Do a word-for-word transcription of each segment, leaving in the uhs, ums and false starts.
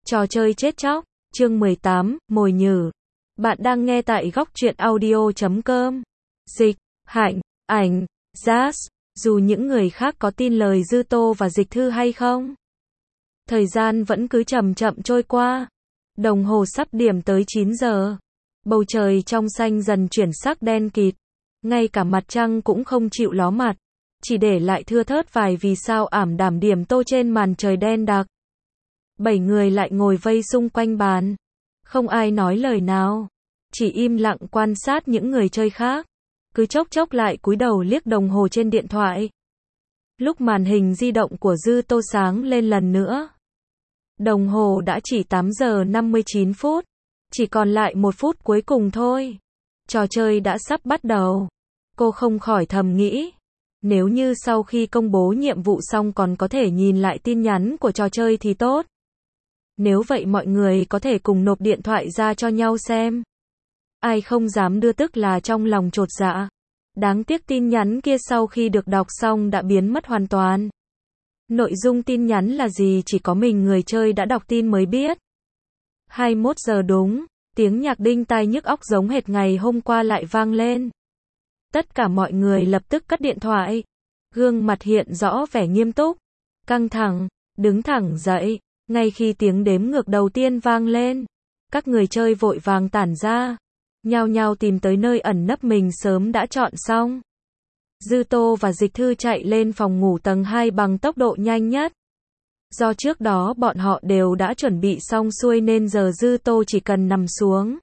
Trò chơi chết chóc, chương mười tám, mồi nhử. Bạn đang nghe tại góc truyện audio chấm com. Dịch, Hạnh, Ảnh, Jazz, dù những người khác có tin lời Dư Tô và Dịch Thư hay không. Thời gian vẫn cứ chậm chậm trôi qua. Đồng hồ sắp điểm tới chín giờ. Bầu trời trong xanh dần chuyển sắc đen kịt. Ngay cả mặt trăng cũng không chịu ló mặt. Chỉ để lại thưa thớt vài vì sao ảm đạm điểm tô trên màn trời đen đặc. Bảy người lại ngồi vây xung quanh bàn. Không ai nói lời nào. Chỉ im lặng quan sát những người chơi khác. Cứ chốc chốc lại cúi đầu liếc đồng hồ trên điện thoại. Lúc màn hình di động của Dư Tô sáng lên lần nữa. Đồng hồ đã chỉ tám giờ năm mươi chín phút. Chỉ còn lại một phút cuối cùng thôi. Trò chơi đã sắp bắt đầu. Cô không khỏi thầm nghĩ. Nếu như sau khi công bố nhiệm vụ xong còn có thể nhìn lại tin nhắn của trò chơi thì tốt. Nếu vậy mọi người có thể cùng nộp điện thoại ra cho nhau xem. Ai không dám đưa tức là trong lòng chột dạ. Đáng tiếc tin nhắn kia sau khi được đọc xong đã biến mất hoàn toàn. Nội dung tin nhắn là gì chỉ có mình người chơi đã đọc tin mới biết. hai mươi mốt giờ đúng, tiếng nhạc đinh tai nhức óc giống hệt ngày hôm qua lại vang lên. Tất cả mọi người lập tức cất điện thoại. Gương mặt hiện rõ vẻ nghiêm túc, căng thẳng, đứng thẳng dậy. Ngay khi tiếng đếm ngược đầu tiên vang lên, các người chơi vội vàng tản ra, nhao nhao tìm tới nơi ẩn nấp mình sớm đã chọn xong. Dư Tô và Dịch Thư chạy lên phòng ngủ tầng hai bằng tốc độ nhanh nhất. Do trước đó bọn họ đều đã chuẩn bị xong xuôi nên giờ Dư Tô chỉ cần nằm xuống.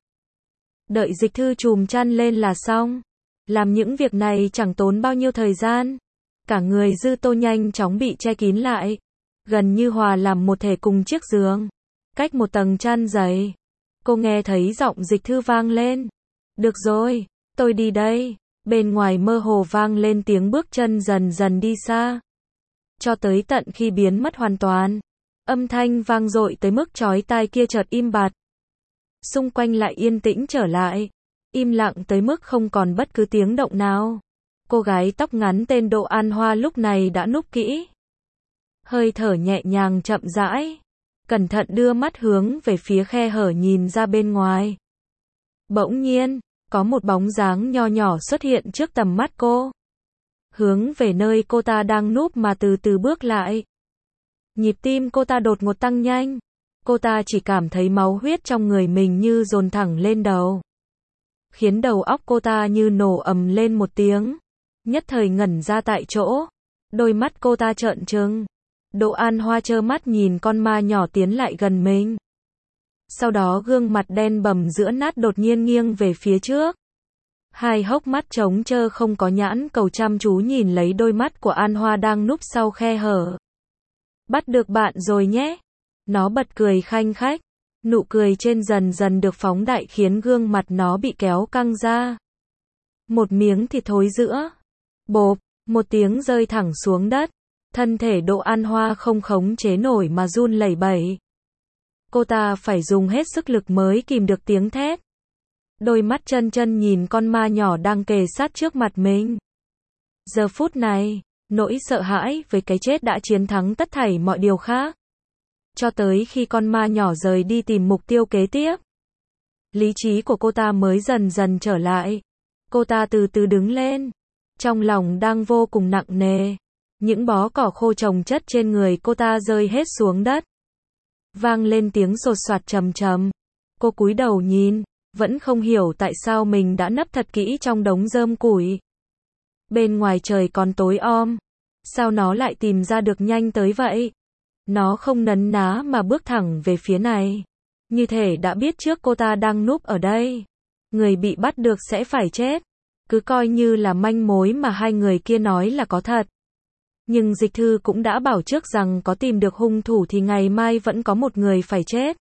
Đợi Dịch Thư chùm chăn lên là xong. Làm những việc này chẳng tốn bao nhiêu thời gian. Cả người Dư Tô nhanh chóng bị che kín lại. Gần như hòa làm một thể cùng chiếc giường. Cách một tầng chăn dày. Cô nghe thấy giọng Dịch Thư vang lên. Được rồi, tôi đi đây. Bên ngoài mơ hồ vang lên tiếng bước chân dần dần đi xa. Cho tới tận khi biến mất hoàn toàn. Âm thanh vang dội tới mức chói tai kia chợt im bặt. Xung quanh lại yên tĩnh trở lại. Im lặng tới mức không còn bất cứ tiếng động nào. Cô gái tóc ngắn tên Đỗ An Hoa lúc này đã núp kỹ. Hơi thở nhẹ nhàng chậm rãi. Cẩn thận đưa mắt hướng về phía khe hở nhìn ra bên ngoài. Bỗng nhiên, có một bóng dáng nho nhỏ xuất hiện trước tầm mắt cô. Hướng về nơi cô ta đang núp mà từ từ bước lại. Nhịp tim cô ta đột ngột tăng nhanh. Cô ta chỉ cảm thấy máu huyết trong người mình như dồn thẳng lên đầu. Khiến đầu óc cô ta như nổ ầm lên một tiếng. Nhất thời ngẩn ra tại chỗ. Đôi mắt cô ta trợn trừng. Đỗ An Hoa trơ mắt nhìn con ma nhỏ tiến lại gần mình. Sau đó gương mặt đen bầm giữa nát đột nhiên nghiêng về phía trước. Hai hốc mắt trống trơ không có nhãn cầu chăm chú nhìn lấy đôi mắt của An Hoa đang núp sau khe hở. Bắt được bạn rồi nhé. Nó bật cười khanh khách. Nụ cười trên dần dần được phóng đại khiến gương mặt nó bị kéo căng ra. Một miếng thịt thối giữa. Bộp, một tiếng rơi thẳng xuống đất. Thân thể Đỗ An Hoa không khống chế nổi mà run lẩy bẩy. Cô ta phải dùng hết sức lực mới kìm được tiếng thét. Đôi mắt chân chân nhìn con ma nhỏ đang kề sát trước mặt mình. Giờ phút này, nỗi sợ hãi với cái chết đã chiến thắng tất thảy mọi điều khác. Cho tới khi con ma nhỏ rời đi tìm mục tiêu kế tiếp. Lý trí của cô ta mới dần dần trở lại. Cô ta từ từ đứng lên. Trong lòng đang vô cùng nặng nề. Những bó cỏ khô chồng chất trên người cô ta rơi hết xuống đất. Vang lên tiếng sột soạt trầm trầm. Cô cúi đầu nhìn, vẫn không hiểu tại sao mình đã nấp thật kỹ trong đống rơm củi. Bên ngoài trời còn tối om. Sao nó lại tìm ra được nhanh tới vậy? Nó không nấn ná mà bước thẳng về phía này. Như thể đã biết trước cô ta đang núp ở đây. Người bị bắt được sẽ phải chết. Cứ coi như là manh mối mà hai người kia nói là có thật. Nhưng Dịch Thư cũng đã bảo trước rằng có tìm được hung thủ thì ngày mai vẫn có một người phải chết.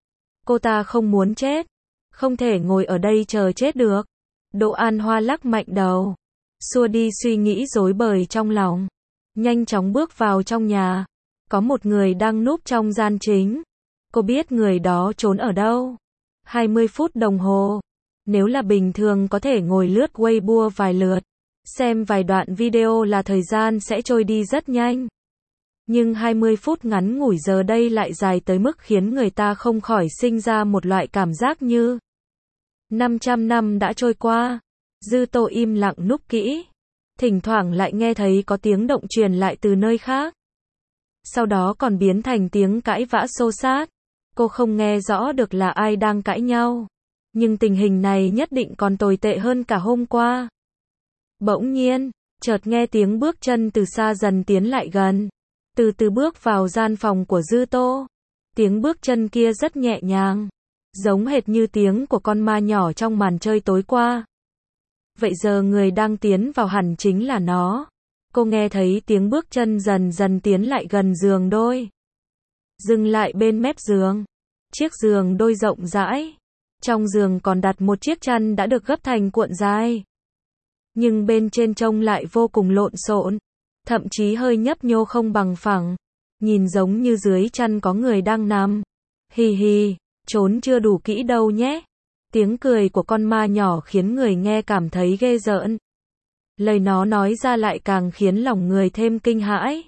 Cô ta không muốn chết. Không thể ngồi ở đây chờ chết được. Đỗ An Hoa lắc mạnh đầu. Xua đi suy nghĩ rối bời trong lòng. Nhanh chóng bước vào trong nhà. Có một người đang núp trong gian chính. Cô biết người đó trốn ở đâu. hai mươi phút đồng hồ. Nếu là bình thường có thể ngồi lướt Weibo vài lượt. Xem vài đoạn video là thời gian sẽ trôi đi rất nhanh. Nhưng hai mươi phút ngắn ngủi giờ đây lại dài tới mức khiến người ta không khỏi sinh ra một loại cảm giác như năm trăm năm đã trôi qua. Dư Tô im lặng núp kỹ. Thỉnh thoảng lại nghe thấy có tiếng động truyền lại từ nơi khác. Sau đó còn biến thành tiếng cãi vã xô xát. Cô không nghe rõ được là ai đang cãi nhau. Nhưng tình hình này nhất định còn tồi tệ hơn cả hôm qua. Bỗng nhiên, chợt nghe tiếng bước chân từ xa dần tiến lại gần. Từ từ bước vào gian phòng của Dư Tô. Tiếng bước chân kia rất nhẹ nhàng. Giống hệt như tiếng của con ma nhỏ trong màn chơi tối qua. Vậy giờ người đang tiến vào hẳn chính là nó. Cô nghe thấy tiếng bước chân dần dần tiến lại gần giường đôi. Dừng lại bên mép giường. Chiếc giường đôi rộng rãi. Trong giường còn đặt một chiếc chăn đã được gấp thành cuộn dài. Nhưng bên trên trông lại vô cùng lộn xộn. Thậm chí hơi nhấp nhô không bằng phẳng. Nhìn giống như dưới chăn có người đang nằm. Hì hì, trốn chưa đủ kỹ đâu nhé. Tiếng cười của con ma nhỏ khiến người nghe cảm thấy ghê rợn. Lời nó nói ra lại càng khiến lòng người thêm kinh hãi.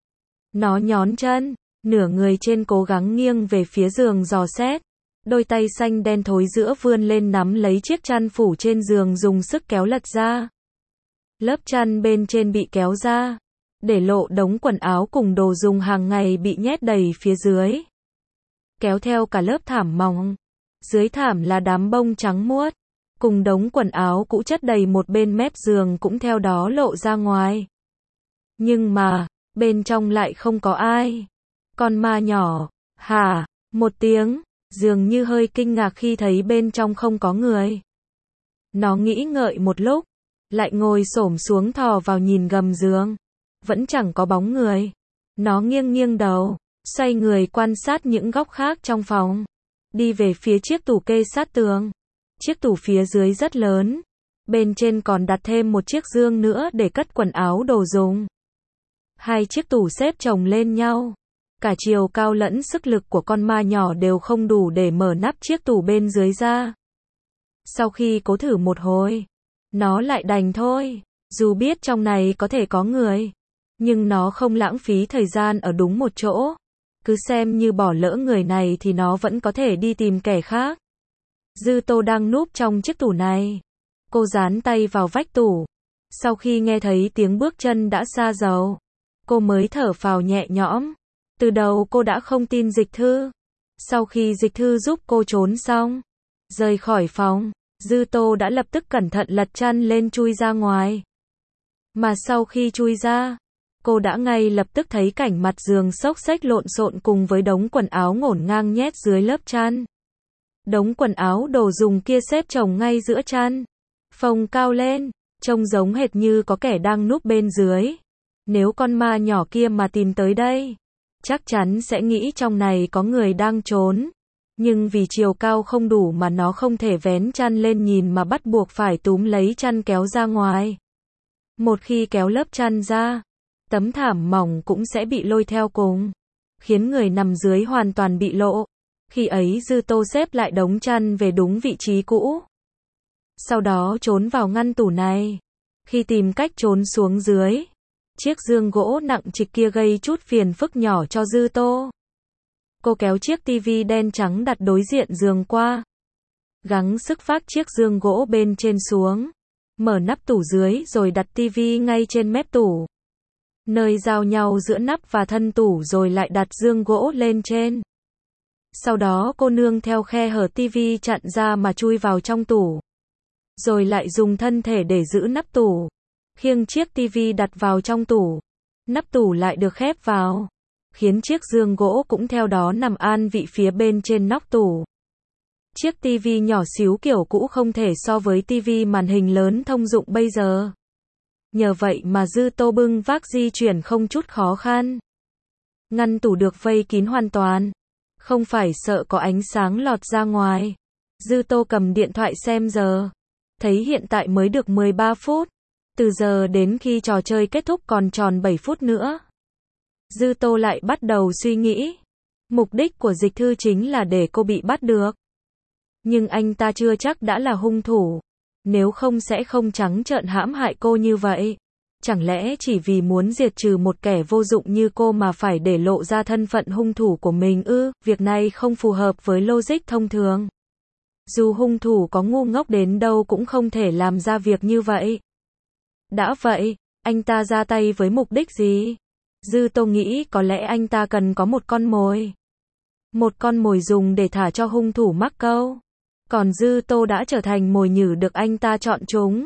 Nó nhón chân, nửa người trên cố gắng nghiêng về phía giường dò xét. Đôi tay xanh đen thối giữa vươn lên nắm lấy chiếc chăn phủ trên giường dùng sức kéo lật ra. Lớp chăn bên trên bị kéo ra, để lộ đống quần áo cùng đồ dùng hàng ngày bị nhét đầy phía dưới. Kéo theo cả lớp thảm mỏng. Dưới thảm là đám bông trắng muốt, cùng đống quần áo cũ chất đầy một bên mép giường cũng theo đó lộ ra ngoài. Nhưng mà, bên trong lại không có ai. Con ma nhỏ, hả, một tiếng, dường như hơi kinh ngạc khi thấy bên trong không có người. Nó nghĩ ngợi một lúc, lại ngồi xổm xuống thò vào nhìn gầm giường. Vẫn chẳng có bóng người. Nó nghiêng nghiêng đầu, xoay người quan sát những góc khác trong phòng. Đi về phía chiếc tủ kê sát tường. Chiếc tủ phía dưới rất lớn. Bên trên còn đặt thêm một chiếc giường nữa để cất quần áo đồ dùng. Hai chiếc tủ xếp chồng lên nhau. Cả chiều cao lẫn sức lực của con ma nhỏ đều không đủ để mở nắp chiếc tủ bên dưới ra. Sau khi cố thử một hồi, nó lại đành thôi. Dù biết trong này có thể có người, nhưng nó không lãng phí thời gian ở đúng một chỗ. Cứ xem như bỏ lỡ người này thì nó vẫn có thể đi tìm kẻ khác. Dư Tô đang núp trong chiếc tủ này. Cô dán tay vào vách tủ. Sau khi nghe thấy tiếng bước chân đã xa dầu, cô mới thở phào nhẹ nhõm. Từ đầu cô đã không tin Dịch Thư. Sau khi Dịch Thư giúp cô trốn xong, rời khỏi phòng, Dư Tô đã lập tức cẩn thận lật chăn lên chui ra ngoài. Mà sau khi chui ra, cô đã ngay lập tức thấy cảnh mặt giường xốc xếch lộn xộn cùng với đống quần áo ngổn ngang nhét dưới lớp chăn. Đống quần áo đồ dùng kia xếp chồng ngay giữa chăn, phồng cao lên, trông giống hệt như có kẻ đang núp bên dưới. Nếu con ma nhỏ kia mà tìm tới đây, chắc chắn sẽ nghĩ trong này có người đang trốn. Nhưng vì chiều cao không đủ mà nó không thể vén chăn lên nhìn mà bắt buộc phải túm lấy chăn kéo ra ngoài. Một khi kéo lớp chăn ra, tấm thảm mỏng cũng sẽ bị lôi theo cùng, khiến người nằm dưới hoàn toàn bị lộ. Khi ấy Dư Tô xếp lại đống chăn về đúng vị trí cũ. Sau đó trốn vào ngăn tủ này. Khi tìm cách trốn xuống dưới, chiếc giường gỗ nặng trịch kia gây chút phiền phức nhỏ cho Dư Tô. Cô kéo chiếc tivi đen trắng đặt đối diện giường qua. Gắng sức vác chiếc giường gỗ bên trên xuống. Mở nắp tủ dưới rồi đặt tivi ngay trên mép tủ. Nơi giao nhau giữa nắp và thân tủ rồi lại đặt giường gỗ lên trên. Sau đó cô nương theo khe hở tivi chặn ra mà chui vào trong tủ. Rồi lại dùng thân thể để giữ nắp tủ. Khiêng chiếc tivi đặt vào trong tủ. Nắp tủ lại được khép vào, khiến chiếc giường gỗ cũng theo đó nằm an vị phía bên trên nóc tủ. Chiếc tivi nhỏ xíu kiểu cũ không thể so với tivi màn hình lớn thông dụng bây giờ. Nhờ vậy mà Dư Tô bưng vác di chuyển không chút khó khăn. Ngăn tủ được vây kín hoàn toàn, không phải sợ có ánh sáng lọt ra ngoài. Dư Tô cầm điện thoại xem giờ, thấy hiện tại mới được mười ba phút. Từ giờ đến khi trò chơi kết thúc còn tròn bảy phút nữa. Dư Tô lại bắt đầu suy nghĩ. Mục đích của Dịch Thư chính là để cô bị bắt được. Nhưng anh ta chưa chắc đã là hung thủ. Nếu không sẽ không trắng trợn hãm hại cô như vậy. Chẳng lẽ chỉ vì muốn diệt trừ một kẻ vô dụng như cô mà phải để lộ ra thân phận hung thủ của mình ư? Việc này không phù hợp với logic thông thường. Dù hung thủ có ngu ngốc đến đâu cũng không thể làm ra việc như vậy. Đã vậy, anh ta ra tay với mục đích gì? Dư Tô nghĩ có lẽ anh ta cần có một con mồi. Một con mồi dùng để thả cho hung thủ mắc câu. Còn Dư Tô đã trở thành mồi nhử được anh ta chọn chúng.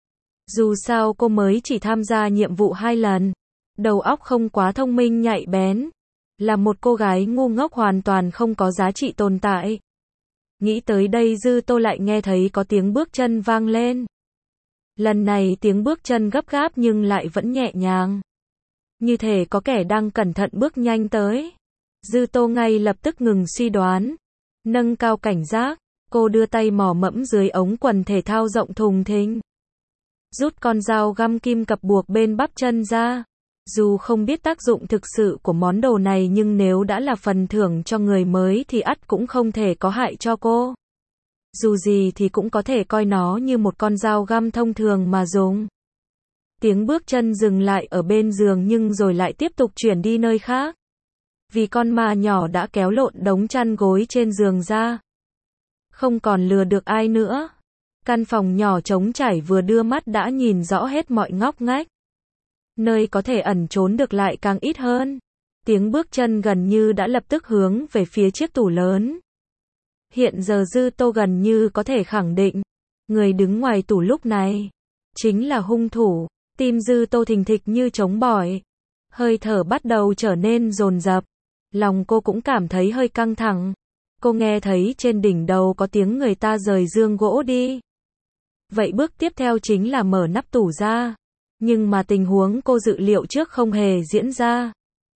Dù sao cô mới chỉ tham gia nhiệm vụ hai lần. Đầu óc không quá thông minh nhạy bén. Là một cô gái ngu ngốc hoàn toàn không có giá trị tồn tại. Nghĩ tới đây Dư Tô lại nghe thấy có tiếng bước chân vang lên. Lần này tiếng bước chân gấp gáp nhưng lại vẫn nhẹ nhàng. Như thể có kẻ đang cẩn thận bước nhanh tới. Dư Tô ngay lập tức ngừng suy đoán. Nâng cao cảnh giác, cô đưa tay mò mẫm dưới ống quần thể thao rộng thùng thình. Rút con dao găm kim cập buộc bên bắp chân ra. Dù không biết tác dụng thực sự của món đồ này nhưng nếu đã là phần thưởng cho người mới thì ắt cũng không thể có hại cho cô. Dù gì thì cũng có thể coi nó như một con dao găm thông thường mà dùng. Tiếng bước chân dừng lại ở bên giường nhưng rồi lại tiếp tục chuyển đi nơi khác. Vì con ma nhỏ đã kéo lộn đống chăn gối trên giường ra. Không còn lừa được ai nữa. Căn phòng nhỏ trống trải vừa đưa mắt đã nhìn rõ hết mọi ngóc ngách. Nơi có thể ẩn trốn được lại càng ít hơn. Tiếng bước chân gần như đã lập tức hướng về phía chiếc tủ lớn. Hiện giờ Dư Tô gần như có thể khẳng định, người đứng ngoài tủ lúc này chính là hung thủ. Tim Dư Tô thình thịch như trống bỏi. Hơi thở bắt đầu trở nên dồn dập. Lòng cô cũng cảm thấy hơi căng thẳng. Cô nghe thấy trên đỉnh đầu có tiếng người ta rời giường gỗ đi. Vậy bước tiếp theo chính là mở nắp tủ ra. Nhưng mà tình huống cô dự liệu trước không hề diễn ra.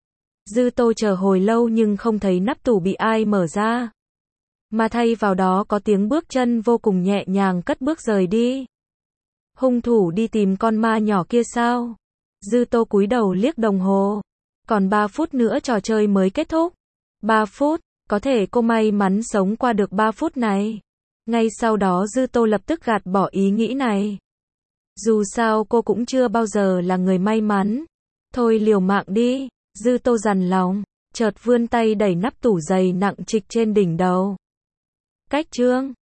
Dư Tô chờ hồi lâu nhưng không thấy nắp tủ bị ai mở ra. Mà thay vào đó có tiếng bước chân vô cùng nhẹ nhàng cất bước rời đi. Hung thủ đi tìm con ma nhỏ kia sao? Dư Tô cúi đầu liếc đồng hồ. Còn ba phút nữa trò chơi mới kết thúc. ba phút, có thể cô may mắn sống qua được ba phút này. Ngay sau đó Dư Tô lập tức gạt bỏ ý nghĩ này. Dù sao cô cũng chưa bao giờ là người may mắn. Thôi liều mạng đi, Dư Tô dằn lòng, chợt vươn tay đẩy nắp tủ dày nặng trịch trên đỉnh đầu. Cách chương